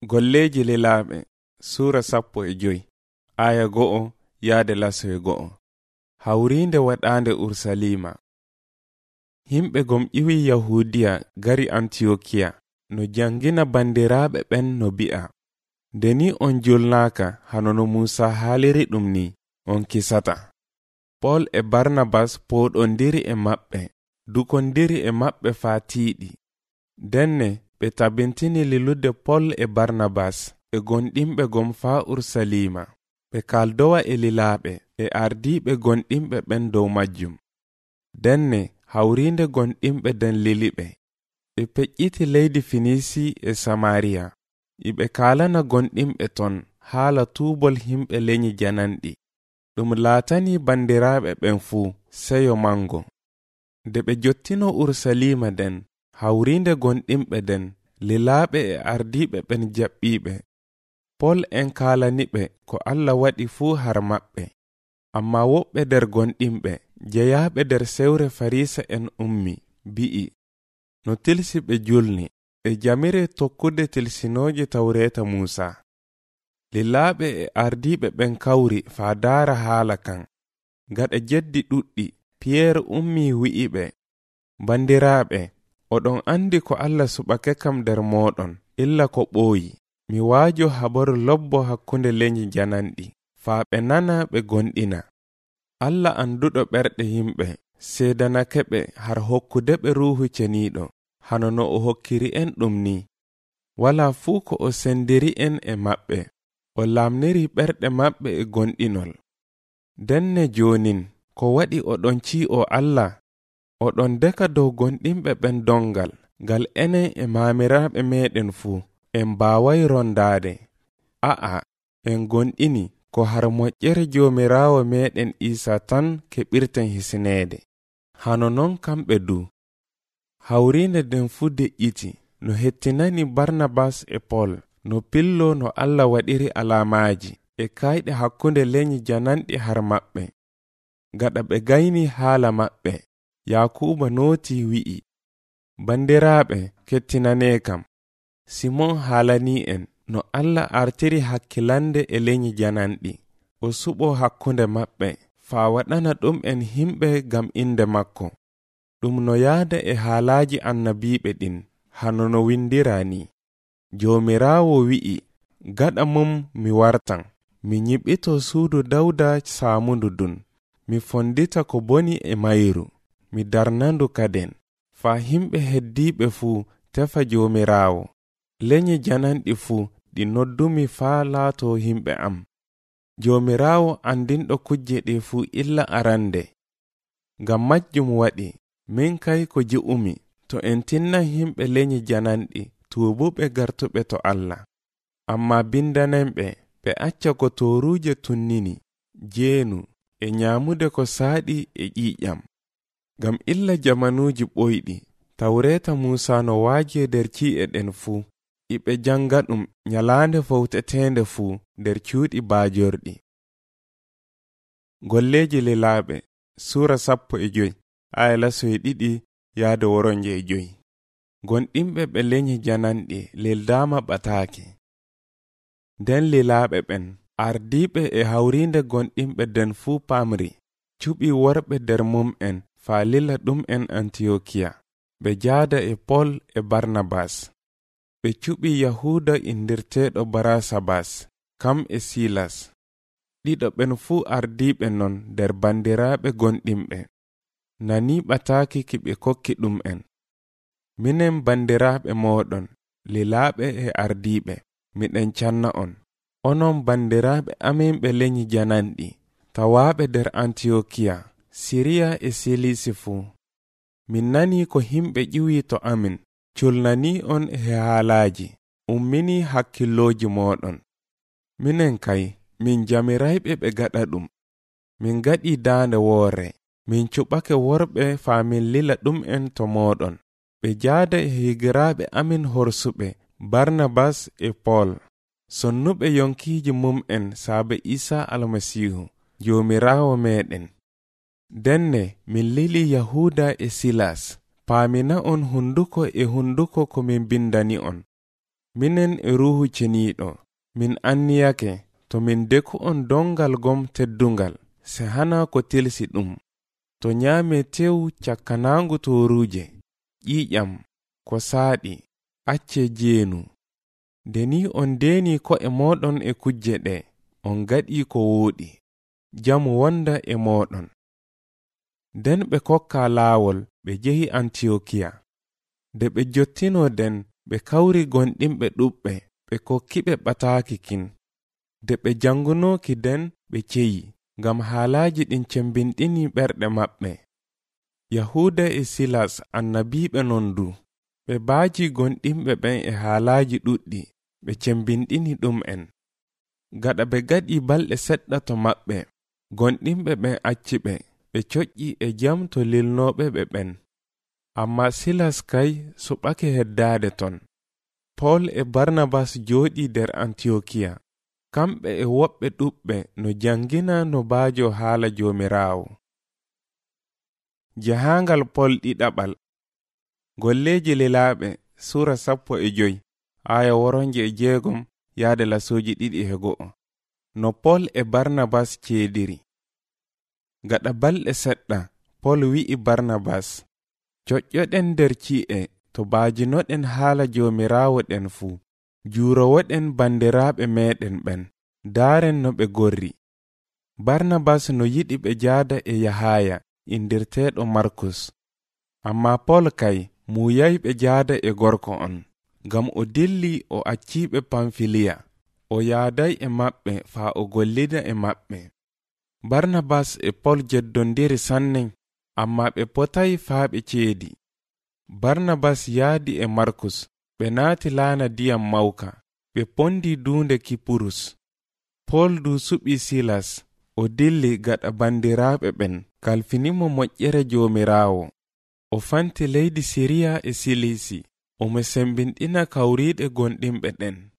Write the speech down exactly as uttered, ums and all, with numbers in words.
Golleji lilaaɓe Sura sappo e joyi aya go'o yaade laso e go'o. Hawrinde waɗande Ursalima. Himɓe gom iwi Yahudiya gari Antiokiya no jangina bandiraɓe ɓen no bi'a. Deni on julnaka hanono Musa haaliri ɗum ni on kisata. Paul e Barnabas poɗondiri e maɓɓe, dukondiri e maɓɓe faa tiiɗi. Denne ɓe tabintini lilude Paul e Barnabas e gonɗimɓe gom faa Ursalima. Ɓe kaldowa e lilaaɓe e ardiiɓe gonɗimɓe ɓen dow majjum. Denne hawrinde gonɗimɓe den liliɓe. Ɓe peƴƴiti leydi Finisi e Samariya. Iɓe kaalana gonɗimɓe ton haala tuubol himɓe leñi jananɗi. Ɗum laatani bandiraaɓe ɓen fuu seyo mango. Nde ɓe jottino Ursalima den, hawrinde gonɗimɓe den, lilaaɓe e ardiiɓe ɓen jaɓɓiiɓe. Pol en kaalaniɓe ko Allah waɗi fuu har maɓɓe. Amma woɓɓe nder gonɗimɓe jeyaaɓe nder sewre Farisa en ummi, bi'i, no tilsi ɓe julni, ɓe jamire tokkude tilsinooje tawreeta Musa. Lilaaɓe e ardiiɓe ɓen kawri faa daara haala kan. Gaɗa jeddi ɗuɗɗi, Piyeer ummi wi'iɓe, bandiraaɓe, oɗon andi ko Allah suɓake kam nder mooɗon, illa ko ɓooyi. Mi waajo habaru lobbo hakkunde leñi jananɗi, faa ɓe nana ɓe gonɗina. Allah anduɗo ɓerɗe yimɓe, seedanake ɓe har hokkude ɓe ruuhu ceniiɗo, hano no o hokkiri en ɗum ni. Walaa fuu ko o sendiri en e maɓɓe, o lamniri ɓerɗe maɓɓe e gonɗinol. Denne joonin, ko waɗi oɗon ci'o Allah? Oɗon deka dow gonɗimɓe ɓen dongal, ngal enen e maamiraaɓe meɗen fuu, en baaway rondaade. A'a, en gonɗini ko har moƴƴere Joomiraawo meɗen Isa tan keɓirten hisineede. Hano non kamɓe du. Hawrinde den fuu deƴƴiti, no hettinani Barnabas e Paul, no pillo no Allah waɗiri alaamaaji e kayɗe hakkunde leñi jananɗi har maɓɓe. Gaɗa ɓe gayni haala maɓɓe, Yakuba nooti wi'i, bandiraaɓe kettinanee kam, Simon haalani en no Allah artiri hakkilande e leñi jananɗi, o suɓo hakkunde maɓɓe, faa waɗana ɗum en himɓe gam inde makko. Ɗum no yaada e haalaaji annabiiɓe ɗin, hano no windira ni. Joomiraawo wi'i, gaɗa mum mi wartan, mi nyiɓito suudu Dawda saamundu dun, mi fondita ko boni e mayru, mi darnandu kaden, faa himɓe heddiiɓe fuu tefa Joomiraawo. Leñi jananɗi fuu ɗi noddumi faa laato himɓe am. Joomiraawo andinɗo kujje ɗe fuu illa arande. Ngam majjum waɗi, min kay ko ji'umi, to en tinna himɓe leñi jananɗi tuubuɓe gartuɓe to Allah. Amma bindanenɓe ɓe acca ko toruuje tunnini, jeenu, e nyaamude ko saaɗi e ƴiiƴam. Ngam illa jamanuuji ɓoyɗi, tawreeta Musa no waaje nder ci'e ɗen fuu, iɓe janga ɗum nyalaande fowteteende fuu nder cuuɗi baajorɗi. Golleji lilaaɓe Sura sappo e joyi aya laso e ɗiɗi yaade woronje e joyi. Gonɗimɓe ɓe leñi jananɗi lildaama ɓataake. Nden lilaaɓe ɓen ardiiɓe e hawrinde gonɗimɓe den fuu pamri, cuɓi worɓe nder mum'en faa lila ɗum en Antiokiya. Ɓe jaada e Paul e Barnabas. Ɓe cuɓi Yahuda indirteeɗo Barasabas, kam e Silas. Ɗiɗo ɓen fuu ardiiɓe non nder bandiraaɓe gonɗimɓe. Nani ɓataaki ki ɓe kokki ɗum en. Minen bandiraaɓe mooɗon, lilaaɓe e ardiiɓe, miɗen canna on. Onon bandiraaɓe amin ɓe leñi jananɗi, tawaaɓe nder Antiokiya, Siriya e Silisi fuu. Min nani ko himɓe ƴiwi to amin, culnani on e haalaaji, ummini hakkillooji mooɗon. Minen kay, min jamirayɓe ɓe gaɗa ɗum. Min gaɗi daande woore, min cuɓake worɓe faa min lila ɗum en to mooɗon. Ɓe jaada e higiraaɓe amin horsuɓe, Barnabas e Paul, sonnuɓe yonkiiji mum'en saabe Isa Almasiihu, Joomiraawo meɗen. Denne min lili Yahuda e Silas, paamina on hunduko e hunduko ko min bindani on. minen e ruhu ceniiɗo min anniyake to min deku on dongal gom teddungal se hana ko tilsi ɗum to nyaame tew cakkanangu toruje ƴiƴam ko saaɗi acce jeenu deni on deni ko e moɗon e kujje ɗe on gaɗi ko wooɗi jamu wonda e moɗon. Den ɓe kokka laawol ɓe jehi Antiokiya. Nde ɓe jottino den ɓe kawri gonɗinɓe ɗuɓɓe ɓe kokkiɓe ɓataaki kin. Nde ɓe jangunoki den ɓe ceyi ngam haalaaji ɗin cembinɗini ɓerɗe maɓɓe. Yahuda e Silas annabiɓe non du ɓe baaji gonɗinɓe ɓen e haalaaji ɗuɗɗi ɓe cembinɗini ɗum en. Gaɗa ɓe gaɗi balɗe seɗɗa to maɓɓe gonɗinɓe ɓen acci ɓe ɓe coƴƴi e jam to lilnoɓe ɓe ɓen. Amma Silas kay suɓake heddaade ton. Paul e Barnabas jooɗi nder Antiokiya, kamɓe e woɓɓe ɗuɓɓe no jangina no baajo haala Joomiraawo. Jahangal Paul ɗiɗaɓal. Golleji lilaaɓe sura sappo e joyi aya woronje e jeegom yaade lasoji ɗiɗi e go'o. No Paul e Barnabas ceediri. Gaɗa balɗe seɗɗa Paul wi'i Barnabas, coƴƴoɗen nder ci'e to baajinoɗen haala Joomiraawo ɗen fuu, juurowoɗen bandiraaɓe meɗen ɓen, daaren no ɓe gorri. Barnabas no yiɗi ɓe jaada e Yahaya indirteeɗo Markus. Amma Paul kay muyayi ɓe jaada e gorko on, ngam o dilli o acciɓe Pamfiliya, o yaaday e maɓɓe faa o gollida e maɓɓe. Barnabas e Paul jeddondiri sanne, amma ɓe potay faa ɓe ceedi. Barnabas yaadi e Markus, ɓe naati laana diyam mawka, ɓe pondi duunde Kipurus. Paul du suɓi Silas, o dilli gaɗa bandiraaɓe ɓen kalfinimo moƴƴere Joomiraawo. O fanti leydi Siriya e Silisi, omo sembinɗina kawriiɗe gonɗinɓe ɗen.